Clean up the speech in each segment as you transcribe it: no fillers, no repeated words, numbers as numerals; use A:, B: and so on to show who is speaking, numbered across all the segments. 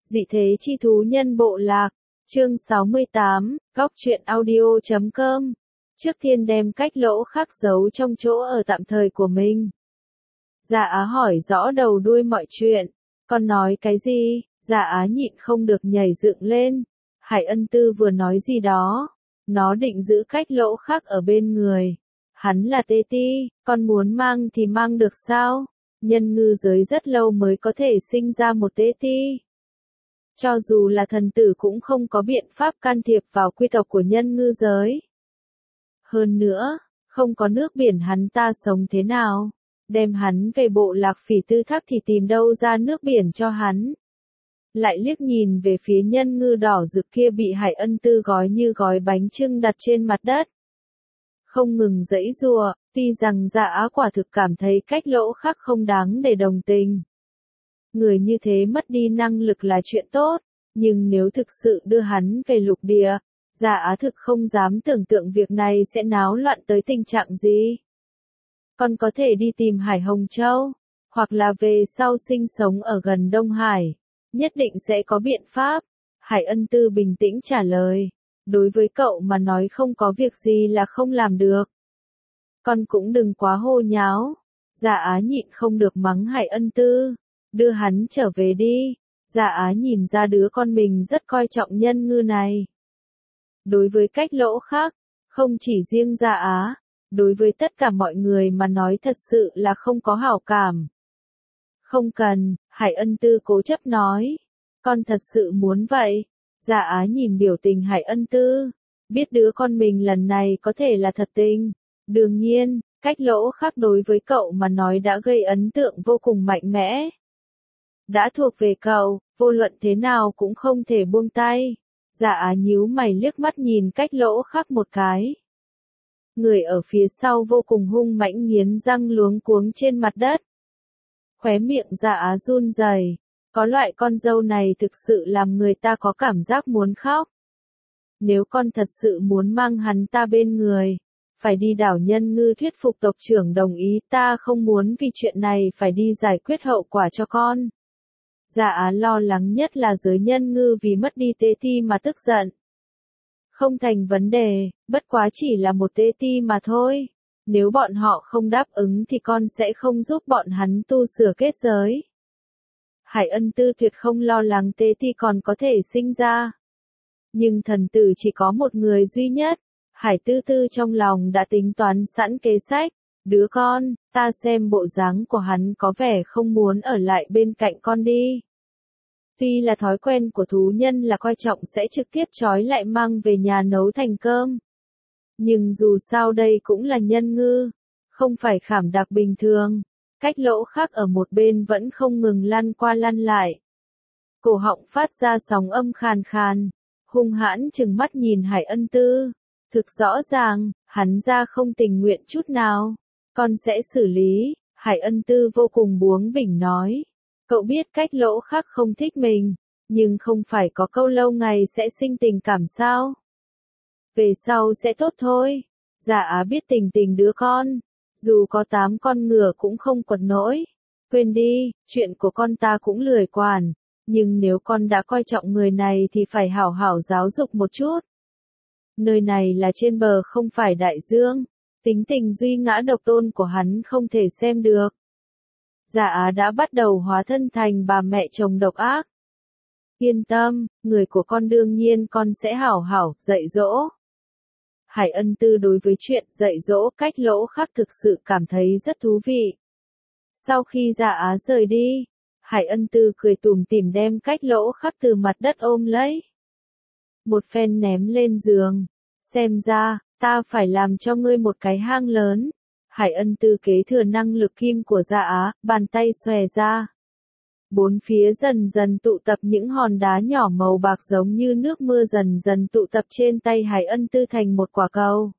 A: Dị thế chi thú nhân bộ lạc, chương 68, góc truyện audio.com. Trước tiên đem cách lỗ khắc giấu trong chỗ ở tạm thời của mình. Dạ Á hỏi rõ đầu đuôi mọi chuyện. Con nói cái gì? Dạ Á nhịn không được nhảy dựng lên. Hải Ân Tư vừa nói gì đó. Nó định giữ cách lỗ khắc ở bên người. Hắn là tê ti, con muốn mang thì mang được sao? Nhân ngư giới rất lâu mới có thể sinh ra một tê ti. Cho dù là thần tử cũng không có biện pháp can thiệp vào quy tộc của nhân ngư giới. Hơn nữa, không có nước biển hắn ta sống thế nào? Đem hắn về bộ lạc Phỉ Tư Thác thì tìm đâu ra nước biển cho hắn? Lại liếc nhìn về phía nhân ngư đỏ rực kia bị Hải Ân Tư gói như gói bánh chưng đặt trên mặt đất. Không ngừng giãy giụa, tuy rằng Dạ Á quả thực cảm thấy cách lỗ khắc không đáng để đồng tình. Người như thế mất đi năng lực là chuyện tốt, nhưng nếu thực sự đưa hắn về lục địa, Dạ Á thực không dám tưởng tượng việc này sẽ náo loạn tới tình trạng gì. Con có thể đi tìm Hải Hồng Châu, hoặc là về sau sinh sống ở gần Đông Hải, nhất định sẽ có biện pháp. Hải Ân Tư bình tĩnh trả lời, đối với cậu mà nói không có việc gì là không làm được. Con cũng đừng quá hô nháo. Dạ Á nhịn không được mắng Hải Ân Tư. Đưa hắn trở về đi. Dạ Á nhìn ra đứa con mình rất coi trọng nhân ngư này. Đối với cách lỗ khác, không chỉ riêng Dạ Á, đối với tất cả mọi người mà nói thật sự là không có hảo cảm. Không cần, Hải Ân Tư cố chấp nói. Con thật sự muốn vậy. Dạ Á nhìn biểu tình Hải Ân Tư, biết đứa con mình lần này có thể là thật tình. Đương nhiên, cách lỗ khác đối với cậu mà nói đã gây ấn tượng vô cùng mạnh mẽ. Đã thuộc về cậu, vô luận thế nào cũng không thể buông tay. Dạ Á nhíu mày liếc mắt nhìn cách lỗ khác một cái. Người ở phía sau vô cùng hung mãnh nghiến răng luống cuống trên mặt đất. Khóe miệng Dạ Á run rẩy. Có loại con dâu này thực sự làm người ta có cảm giác muốn khóc. Nếu con thật sự muốn mang hắn ta bên người, phải đi đảo nhân ngư thuyết phục tộc trưởng đồng ý, ta không muốn vì chuyện này phải đi giải quyết hậu quả cho con. Dạ Á lo lắng nhất là giới nhân ngư vì mất đi tê ti mà tức giận. Không thành vấn đề, bất quá chỉ là một tê ti mà thôi. Nếu bọn họ không đáp ứng thì con sẽ không giúp bọn hắn tu sửa kết giới. Hải Ân Tư tuyệt không lo lắng tê ti còn có thể sinh ra. Nhưng thần tử chỉ có một người duy nhất. Hải Tư Tư trong lòng đã tính toán sẵn kế sách. Đứa con, ta xem bộ dáng của hắn có vẻ không muốn ở lại bên cạnh con đi. Tuy là thói quen của thú nhân là coi trọng sẽ trực tiếp trói lại mang về nhà nấu thành cơm. Nhưng dù sao đây cũng là nhân ngư, không phải khảm đặc bình thường. Cách lỗ khác ở một bên vẫn không ngừng lăn qua lăn lại. Cổ họng phát ra sóng âm khàn khàn, hung hãn trừng mắt nhìn Hải Ân Tư. Thực rõ ràng, hắn ra không tình nguyện chút nào. Con sẽ xử lý, Hải Ân Tư vô cùng bướng bỉnh nói. Cậu biết cách lỗ khác không thích mình, nhưng không phải có câu lâu ngày sẽ sinh tình cảm sao? Về sau sẽ tốt thôi. Dạ Á biết tình tình đứa con. Dù có 8 con ngựa cũng không quật nổi. Quên đi, chuyện của con ta cũng lười quản. Nhưng nếu con đã coi trọng người này thì phải hảo hảo giáo dục một chút. Nơi này là trên bờ không phải đại dương. Tính tình duy ngã độc tôn của hắn không thể xem được. Dạ Á đã bắt đầu hóa thân thành bà mẹ chồng độc ác. Yên tâm, người của con đương nhiên con sẽ hảo hảo dạy dỗ. Hải Ân Tư đối với chuyện dạy dỗ cách lỗ khác thực sự cảm thấy rất thú vị. Sau khi Dạ Á rời đi, Hải Ân Tư cười tủm tỉm đem cách lỗ khác từ mặt đất ôm lấy. Một phen ném lên giường. Xem ra, ta phải làm cho ngươi một cái hang lớn. Hải Ân Tư kế thừa năng lực kim của Dạ Á, bàn tay xòe ra. Bốn phía dần dần tụ tập những hòn đá nhỏ màu bạc giống như nước mưa dần dần tụ tập trên tay Hải Ân Tư thành một quả cầu.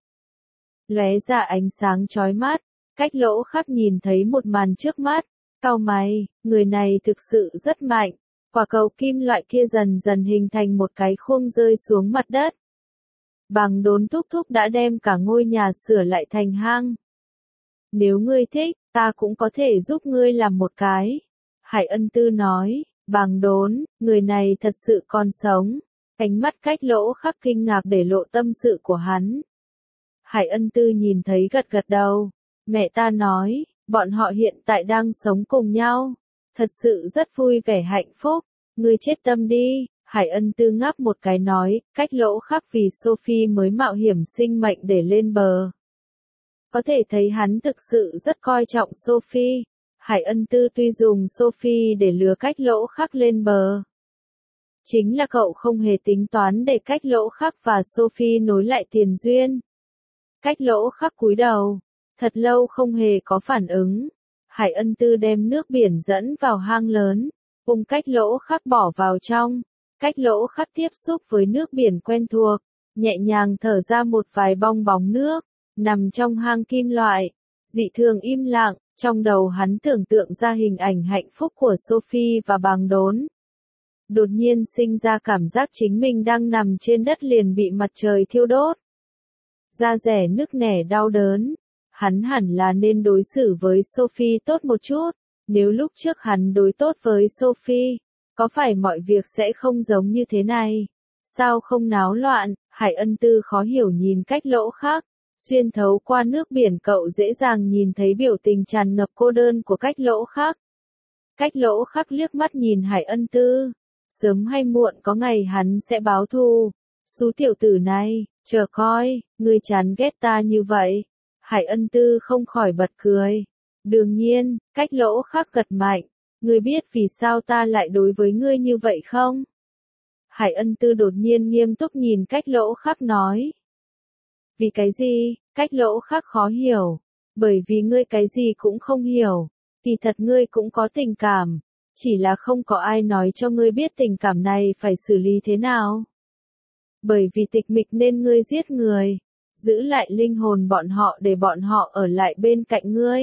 A: Lóe ra ánh sáng chói mắt, cách lỗ khác nhìn thấy một màn trước mắt, cau mày, người này thực sự rất mạnh. Quả cầu kim loại kia dần dần hình thành một cái khuôn rơi xuống mặt đất. Bằng đốn thúc thúc đã đem cả ngôi nhà sửa lại thành hang. Nếu ngươi thích, ta cũng có thể giúp ngươi làm một cái. Hải Ân Tư nói, Bàng đốn, người này thật sự còn sống. Ánh mắt Cách Lỗ Khắc kinh ngạc để lộ tâm sự của hắn. Hải Ân Tư nhìn thấy gật gật đầu. Mẹ ta nói, bọn họ hiện tại đang sống cùng nhau. Thật sự rất vui vẻ hạnh phúc. Ngươi chết tâm đi. Hải Ân Tư ngáp một cái nói, Cách Lỗ Khắc vì Sophie mới mạo hiểm sinh mệnh để lên bờ. Có thể thấy hắn thực sự rất coi trọng Sophie. Hải Ân Tư tuy dùng Sophie để lừa Cách Lỗ Khắc lên bờ. Chính là cậu không hề tính toán để Cách Lỗ Khắc và Sophie nối lại tiền duyên. Cách Lỗ Khắc cúi đầu, thật lâu không hề có phản ứng. Hải Ân Tư đem nước biển dẫn vào hang lớn, cùng Cách Lỗ Khắc bỏ vào trong. Cách Lỗ Khắc tiếp xúc với nước biển quen thuộc, nhẹ nhàng thở ra một vài bong bóng nước, nằm trong hang kim loại, dị thường im lặng, trong đầu hắn tưởng tượng ra hình ảnh hạnh phúc của Sophie và Bàng đốn. Đột nhiên sinh ra cảm giác chính mình đang nằm trên đất liền bị mặt trời thiêu đốt. Da dẻ nức nẻ đau đớn. Hắn hẳn là nên đối xử với Sophie tốt một chút. Nếu lúc trước hắn đối tốt với Sophie, có phải mọi việc sẽ không giống như thế này? Sao không náo loạn? Hải Ân Tư khó hiểu nhìn Cách Lỗ Khắc. Xuyên thấu qua nước biển cậu dễ dàng nhìn thấy biểu tình tràn ngập cô đơn của Cách Lỗ Khắc. Cách Lỗ Khắc liếc mắt nhìn Hải Ân Tư. Sớm hay muộn có ngày hắn sẽ báo thù. Xú tiểu tử này, chờ coi, ngươi chán ghét ta như vậy. Hải Ân Tư không khỏi bật cười. Đương nhiên, Cách Lỗ Khắc gật mạnh. Ngươi biết vì sao ta lại đối với ngươi như vậy không? Hải Ân Tư đột nhiên nghiêm túc nhìn Cách Lỗ Khắc nói. Vì cái gì? Cách Lỗ Khắc khó hiểu. Bởi vì ngươi cái gì cũng không hiểu. Kỳ thật ngươi cũng có tình cảm. Chỉ là không có ai nói cho ngươi biết tình cảm này phải xử lý thế nào. Bởi vì tịch mịch nên ngươi giết người. Giữ lại linh hồn bọn họ để bọn họ ở lại bên cạnh ngươi.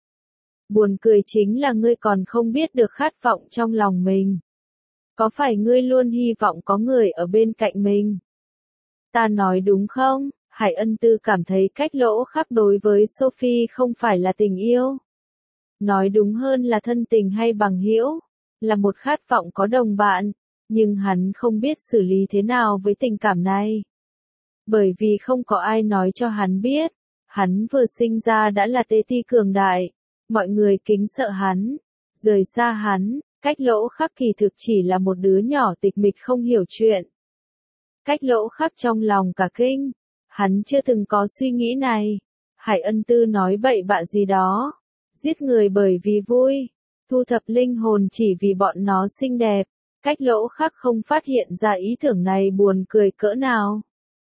A: Buồn cười chính là ngươi còn không biết được khát vọng trong lòng mình. Có phải ngươi luôn hy vọng có người ở bên cạnh mình? Ta nói đúng không? Hải Ân Tư cảm thấy Cách Lỗ Khắc đối với Sophie không phải là tình yêu. Nói đúng hơn là thân tình hay bằng hữu, là một khát vọng có đồng bạn, nhưng hắn không biết xử lý thế nào với tình cảm này. Bởi vì không có ai nói cho hắn biết, hắn vừa sinh ra đã là tê ti cường đại, mọi người kính sợ hắn, rời xa hắn, Cách Lỗ Khắc kỳ thực chỉ là một đứa nhỏ tịch mịch không hiểu chuyện. Cách Lỗ Khắc trong lòng cả kinh, hắn chưa từng có suy nghĩ này. Hải Ân Tư nói bậy bạ gì đó. Giết người bởi vì vui, thu thập linh hồn chỉ vì bọn nó xinh đẹp. Cách Lỗ Khắc không phát hiện ra ý tưởng này buồn cười cỡ nào.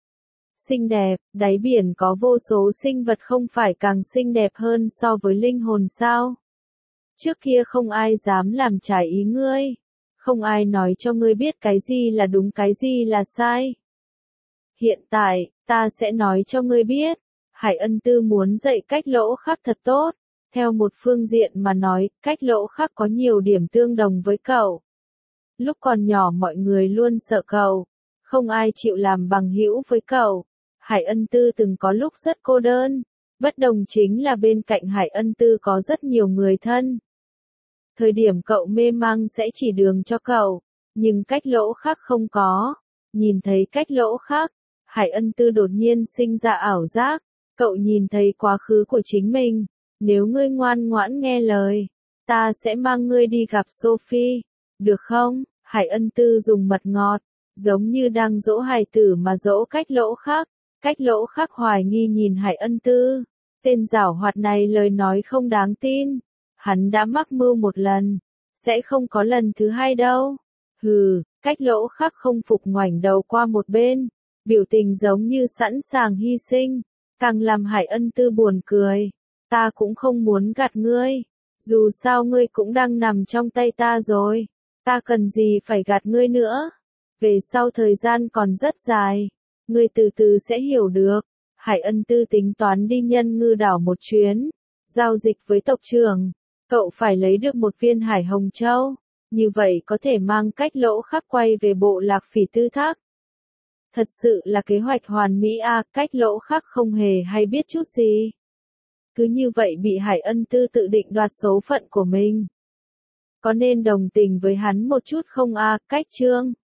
A: Xinh đẹp, đáy biển có vô số sinh vật không phải càng xinh đẹp hơn so với linh hồn sao? Trước kia không ai dám làm trái ý ngươi. Không ai nói cho ngươi biết cái gì là đúng cái gì là sai. Hiện tại, ta sẽ nói cho ngươi biết. Hải Ân Tư muốn dạy Cách Lỗ Khắc thật tốt. Theo một phương diện mà nói, Cách Lỗ Khắc có nhiều điểm tương đồng với cậu. Lúc còn nhỏ mọi người luôn sợ cậu. Không ai chịu làm bằng hữu với cậu. Hải Ân Tư từng có lúc rất cô đơn. Bất đồng chính là bên cạnh Hải Ân Tư có rất nhiều người thân. Thời điểm cậu mê mang sẽ chỉ đường cho cậu. Nhưng Cách Lỗ Khắc không có. Nhìn thấy Cách Lỗ Khắc, Hải Ân Tư đột nhiên sinh ra ảo giác. Cậu nhìn thấy quá khứ của chính mình. Nếu ngươi ngoan ngoãn nghe lời, ta sẽ mang ngươi đi gặp Sophie. Được không? Hải Ân Tư dùng mật ngọt, giống như đang dỗ hài tử mà dỗ Cách Lỗ Khắc. Cách Lỗ Khắc hoài nghi nhìn Hải Ân Tư. Tên giảo hoạt này lời nói không đáng tin. Hắn đã mắc mưu một lần, sẽ không có lần thứ hai đâu. Hừ, Cách Lỗ Khắc không phục ngoảnh đầu qua một bên, biểu tình giống như sẵn sàng hy sinh, càng làm Hải Ân Tư buồn cười. Ta cũng không muốn gạt ngươi, dù sao ngươi cũng đang nằm trong tay ta rồi, ta cần gì phải gạt ngươi nữa. Về sau thời gian còn rất dài, ngươi từ từ sẽ hiểu được. Hải Ân Tư tính toán đi Nhân Ngư đảo một chuyến, giao dịch với tộc trưởng. Cậu phải lấy được một viên Hải Hồng Châu, như vậy có thể mang Cách Lỗ Khắc quay về bộ lạc Phỉ Tư Thác. Thật sự là kế hoạch hoàn mỹ à, Cách Lỗ Khắc không hề hay biết chút gì. Cứ như vậy bị Hải Ân Tư tự định đoạt số phận của mình. Có nên đồng tình với hắn một chút không a, cách chương